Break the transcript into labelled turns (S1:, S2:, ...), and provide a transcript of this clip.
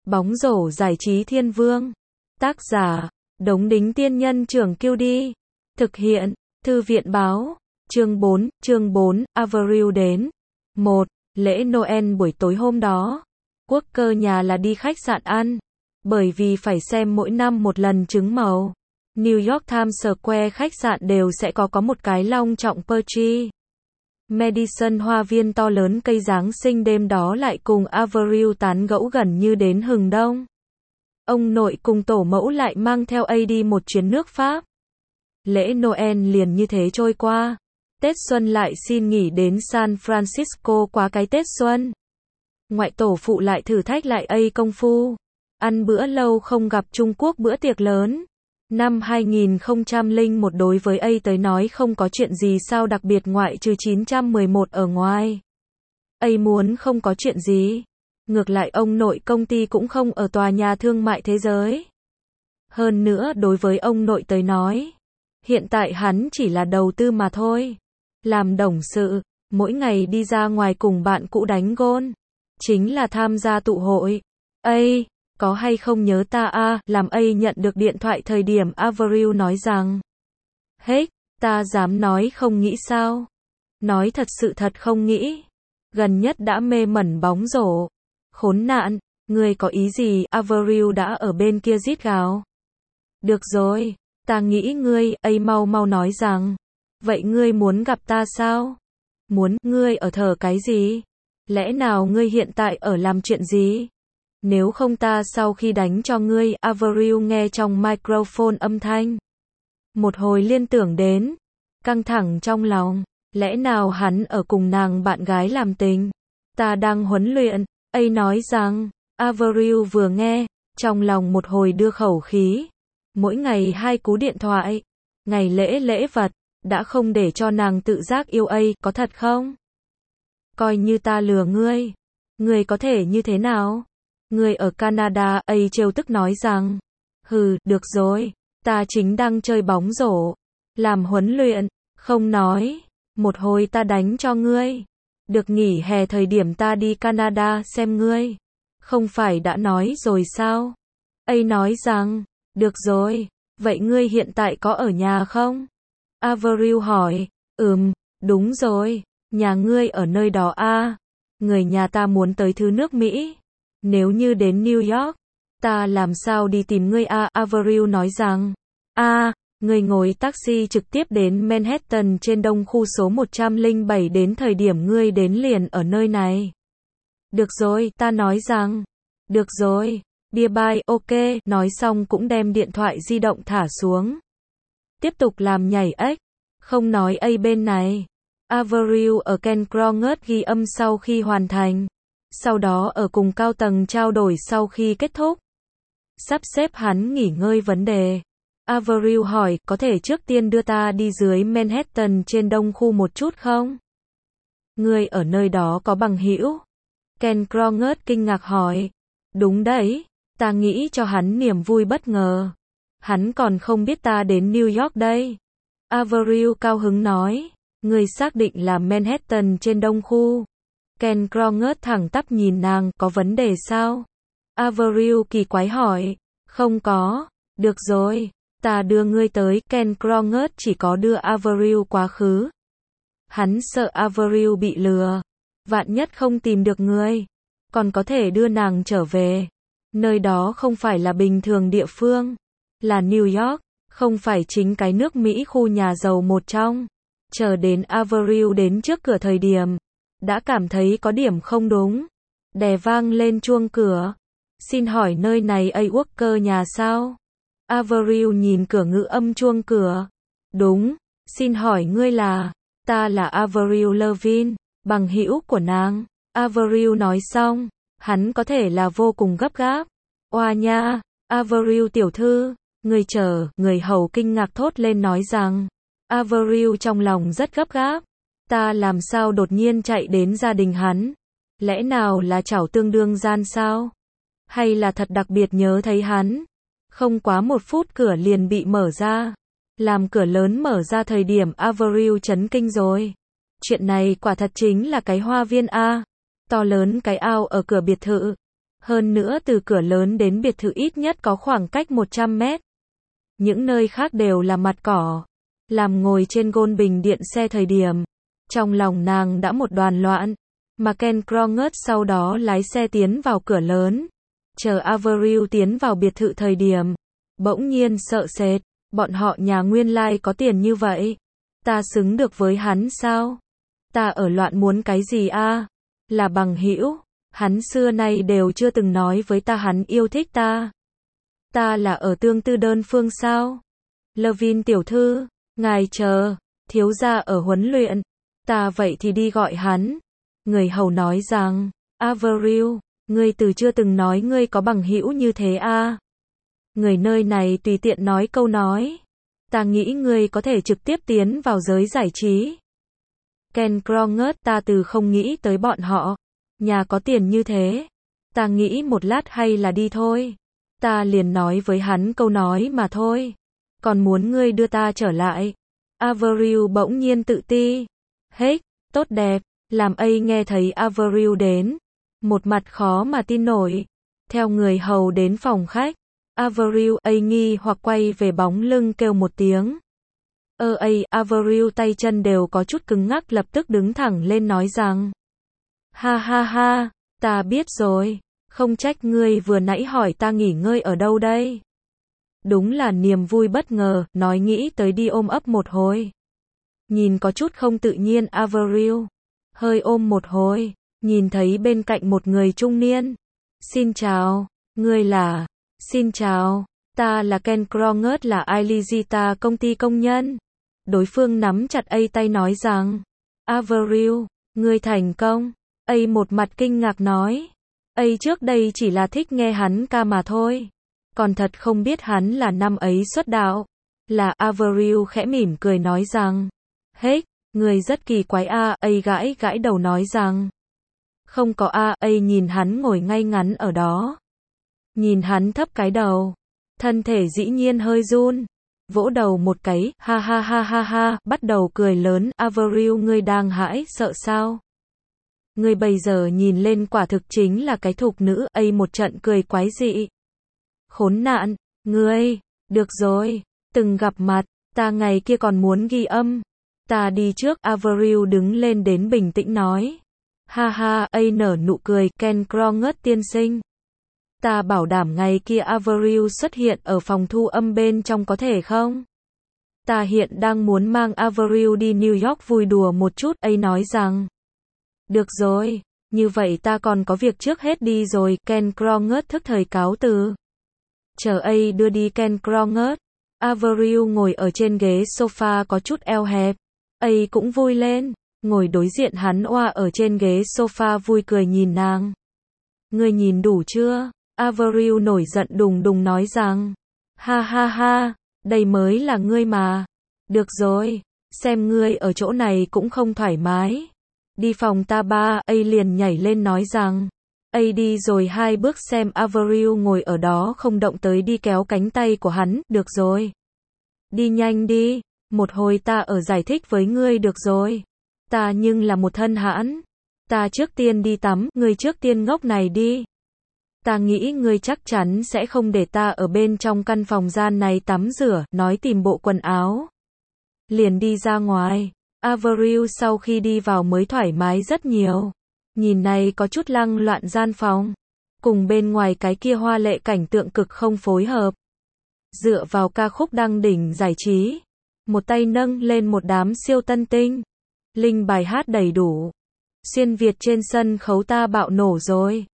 S1: Bóng rổ giải trí thiên vương. Tác giả, Đống Đính Tiên Nhân Trưởng Kiêu Đi. Thực hiện, Thư viện Báo. Chương 4, Avril đến. 1. Lễ Noel buổi tối hôm đó. Quốc cơ nhà là đi khách sạn ăn. Bởi vì phải xem mỗi năm một lần trứng màu. New York Times Square khách sạn đều sẽ có một cái long trọng party. Madison hoa viên to lớn cây Giáng sinh đêm đó lại cùng Avril tán gẫu gần như đến hừng đông. Ông nội cùng tổ mẫu lại mang theo A đi một chuyến nước Pháp. Lễ Noel liền như thế trôi qua. Tết Xuân lại xin nghỉ đến San Francisco qua cái Tết Xuân. Ngoại tổ phụ lại thử thách lại A công phu. Ăn bữa lâu không gặp Trung Quốc bữa tiệc lớn. Năm 2001 đối với A tới nói không có chuyện gì sao đặc biệt ngoại trừ 911 ở ngoài. A muốn không có chuyện gì. Ngược lại ông nội công ty cũng không ở tòa nhà thương mại thế giới. Hơn nữa đối với ông nội tới nói, hiện tại hắn chỉ là đầu tư mà thôi. Làm đồng sự, mỗi ngày đi ra ngoài cùng bạn cũ đánh gôn. Chính là tham gia tụ hội. A, có hay không nhớ ta a? Làm A nhận được điện thoại thời điểm Avril nói rằng, hết, ta dám nói không nghĩ sao? Nói thật sự thật không nghĩ. Gần nhất đã mê mẩn bóng rổ. Khốn nạn, ngươi có ý gì? Avril đã ở bên kia rít gào. Được rồi, ta nghĩ ngươi, A mau nói rằng. Vậy ngươi muốn gặp ta sao? Muốn, ngươi ở thở cái gì? Lẽ nào ngươi hiện tại ở làm chuyện gì? Nếu không ta sau khi đánh cho ngươi, Avril nghe trong microphone âm thanh. Một hồi liên tưởng đến, căng thẳng trong lòng, lẽ nào hắn ở cùng nàng bạn gái làm tình? Ta đang huấn luyện, A nói rằng, Avril vừa nghe, trong lòng một hồi đưa khẩu khí. Mỗi ngày 2 cú điện thoại, ngày lễ vật, đã không để cho nàng tự giác yêu A, có thật không? Coi như ta lừa ngươi. Ngươi có thể như thế nào? Ngươi ở Canada, A trêu tức nói rằng. Hừ, được rồi, ta chính đang chơi bóng rổ, làm huấn luyện, không nói, một hồi ta đánh cho ngươi. Được nghỉ hè thời điểm ta đi Canada xem ngươi. Không phải đã nói rồi sao? A nói rằng, được rồi, vậy ngươi hiện tại có ở nhà không? Avril hỏi, đúng rồi, nhà ngươi ở nơi đó a? Người nhà ta muốn tới thứ nước Mỹ. Nếu như đến New York, ta làm sao đi tìm ngươi a? Avril nói rằng, ngươi ngồi taxi trực tiếp đến Manhattan trên đông khu số 107 đến thời điểm ngươi đến liền ở nơi này. Được rồi, ta nói rằng, được rồi, bye ok, nói xong cũng đem điện thoại di động thả xuống. Tiếp tục làm nhảy ếch, không nói A bên này. Avril ở Ken Kroget ghi âm sau khi hoàn thành. Sau đó ở cùng cao tầng trao đổi sau khi kết thúc. Sắp xếp hắn nghỉ ngơi vấn đề. Avril hỏi, có thể trước tiên đưa ta đi dưới Manhattan trên đông khu một chút không? Ngươi ở nơi đó có bằng hữu? Ken Kroget kinh ngạc hỏi. Đúng đấy, ta nghĩ cho hắn niềm vui bất ngờ. Hắn còn không biết ta đến New York đây. Avril cao hứng nói. Ngươi xác định là Manhattan trên đông khu. Ken Kroget thẳng tắp nhìn nàng, có vấn đề sao? Avril kỳ quái hỏi. Không có, được rồi, ta đưa ngươi tới. Ken Kroget chỉ có đưa Avril quá khứ. Hắn sợ Avril bị lừa. Vạn nhất không tìm được ngươi, còn có thể đưa nàng trở về. Nơi đó không phải là bình thường địa phương, là New York, không phải chính cái nước Mỹ khu nhà giàu một trong. Chờ đến Avril đến trước cửa thời điểm, đã cảm thấy có điểm không đúng. Đè vang lên chuông cửa. Xin hỏi nơi này A Walker nhà sao? Avril nhìn cửa ngữ âm chuông cửa. Đúng, xin hỏi ngươi là? Ta là Avril Lavigne, bằng hữu của nàng. Avril nói xong, hắn có thể là vô cùng gấp gáp. Oa nha, Avril tiểu thư, người chờ, người hầu kinh ngạc thốt lên nói rằng. Avril trong lòng rất gấp gáp. Ta làm sao đột nhiên chạy đến gia đình hắn? Lẽ nào là chảo tương đương gian sao? Hay là thật đặc biệt nhớ thấy hắn? Không quá 1 phút cửa liền bị mở ra. Làm cửa lớn mở ra thời điểm Avril chấn kinh rồi. Chuyện này quả thật chính là cái hoa viên A. To lớn cái ao ở cửa biệt thự. Hơn nữa từ cửa lớn đến biệt thự ít nhất có khoảng cách 100 mét. Những nơi khác đều là mặt cỏ. Làm ngồi trên gôn bình điện xe thời điểm, trong lòng nàng đã một đoàn loạn, mà Ken Kronert sau đó lái xe tiến vào cửa lớn. Chờ Avril tiến vào biệt thự thời điểm, bỗng nhiên sợ sệt, bọn họ nhà nguyên lai có tiền như vậy. Ta xứng được với hắn sao? Ta ở loạn muốn cái gì a? Là bằng hữu, hắn xưa nay đều chưa từng nói với ta hắn yêu thích ta. Ta là ở tương tư đơn phương sao? Levin tiểu thư, ngài chờ, thiếu gia ở huấn luyện. Ta vậy thì đi gọi hắn. Người hầu nói rằng, Avril, ngươi từ chưa từng nói ngươi có bằng hữu như thế a. Người nơi này tùy tiện nói câu nói. Ta nghĩ ngươi có thể trực tiếp tiến vào giới giải trí. Ken Kronert, ta từ không nghĩ tới bọn họ. Nhà có tiền như thế. Ta nghĩ một lát hay là đi thôi. Ta liền nói với hắn câu nói mà thôi. Còn muốn ngươi đưa ta trở lại. Avril bỗng nhiên tự ti. Hết, tốt đẹp. Làm A nghe thấy Avril đến. Một mặt khó mà tin nổi. Theo người hầu đến phòng khách. Avril, A nghi hoặc quay về bóng lưng kêu một tiếng. Avril tay chân đều có chút cứng ngắc lập tức đứng thẳng lên nói rằng. Ha ha ha, ta biết rồi. Không trách ngươi vừa nãy hỏi ta nghỉ ngơi ở đâu đây. Đúng là niềm vui bất ngờ, nói nghĩ tới đi ôm ấp một hồi. Nhìn có chút không tự nhiên Avril. Hơi ôm một hồi, nhìn thấy bên cạnh một người trung niên. Xin chào, ngươi là... Xin chào, ta là Ken Kronert là Ilizita công ty công nhân. Đối phương nắm chặt A tay nói rằng. Avril, ngươi thành công. A một mặt kinh ngạc nói. A trước đây chỉ là thích nghe hắn ca mà thôi. Còn thật không biết hắn là năm ấy xuất đạo. Là Avril khẽ mỉm cười nói rằng. Hết, người rất kỳ quái a. A gãi gãi đầu nói rằng. Không có a. A nhìn hắn ngồi ngay ngắn ở đó. Nhìn hắn thấp cái đầu. Thân thể dĩ nhiên hơi run. Vỗ đầu một cái, ha ha ha ha ha, bắt đầu cười lớn. Avril ngươi đang hãi sợ sao? Ngươi bây giờ nhìn lên quả thực chính là cái thục nữ. A một trận cười quái dị. Khốn nạn, ngươi, được rồi, từng gặp mặt, ta ngày kia còn muốn ghi âm. Ta đi trước. Avril đứng lên đến bình tĩnh nói. Ha ha, A nở nụ cười. Ken Kronert tiên sinh. Ta bảo đảm ngày kia Avril xuất hiện ở phòng thu âm bên trong có thể không? Ta hiện đang muốn mang Avril đi New York vui đùa một chút. A nói rằng. Được rồi, như vậy ta còn có việc trước hết đi rồi. Ken Kronert thức thời cáo từ. Chờ A đưa đi Ken Kronert. Avril ngồi ở trên ghế sofa có chút eo hẹp. A cũng vui lên, ngồi đối diện hắn oa ở trên ghế sofa vui cười nhìn nàng. Ngươi nhìn đủ chưa? Avril nổi giận đùng đùng nói rằng. Ha ha ha, đây mới là ngươi mà. Được rồi, xem ngươi ở chỗ này cũng không thoải mái. Đi phòng ta ba. A liền nhảy lên nói rằng. A đi rồi 2 bước xem Avril ngồi ở đó không động tới đi kéo cánh tay của hắn. Được rồi. Đi nhanh đi, một hồi ta ở giải thích với ngươi được rồi. Ta nhưng là một thân hãn. Ta trước tiên đi tắm, ngươi trước tiên ngốc này đi. Ta nghĩ ngươi chắc chắn sẽ không để ta ở bên trong căn phòng gian này tắm rửa, nói tìm bộ quần áo. Liền đi ra ngoài. Avril sau khi đi vào mới thoải mái rất nhiều. Nhìn này có chút lăng loạn gian phòng. Cùng bên ngoài cái kia hoa lệ cảnh tượng cực không phối hợp. Dựa vào ca khúc đăng đỉnh giải trí. Một tay nâng lên một đám siêu tân tinh. Linh bài hát đầy đủ. Xuyên Việt trên sân khấu ta bạo nổ rồi.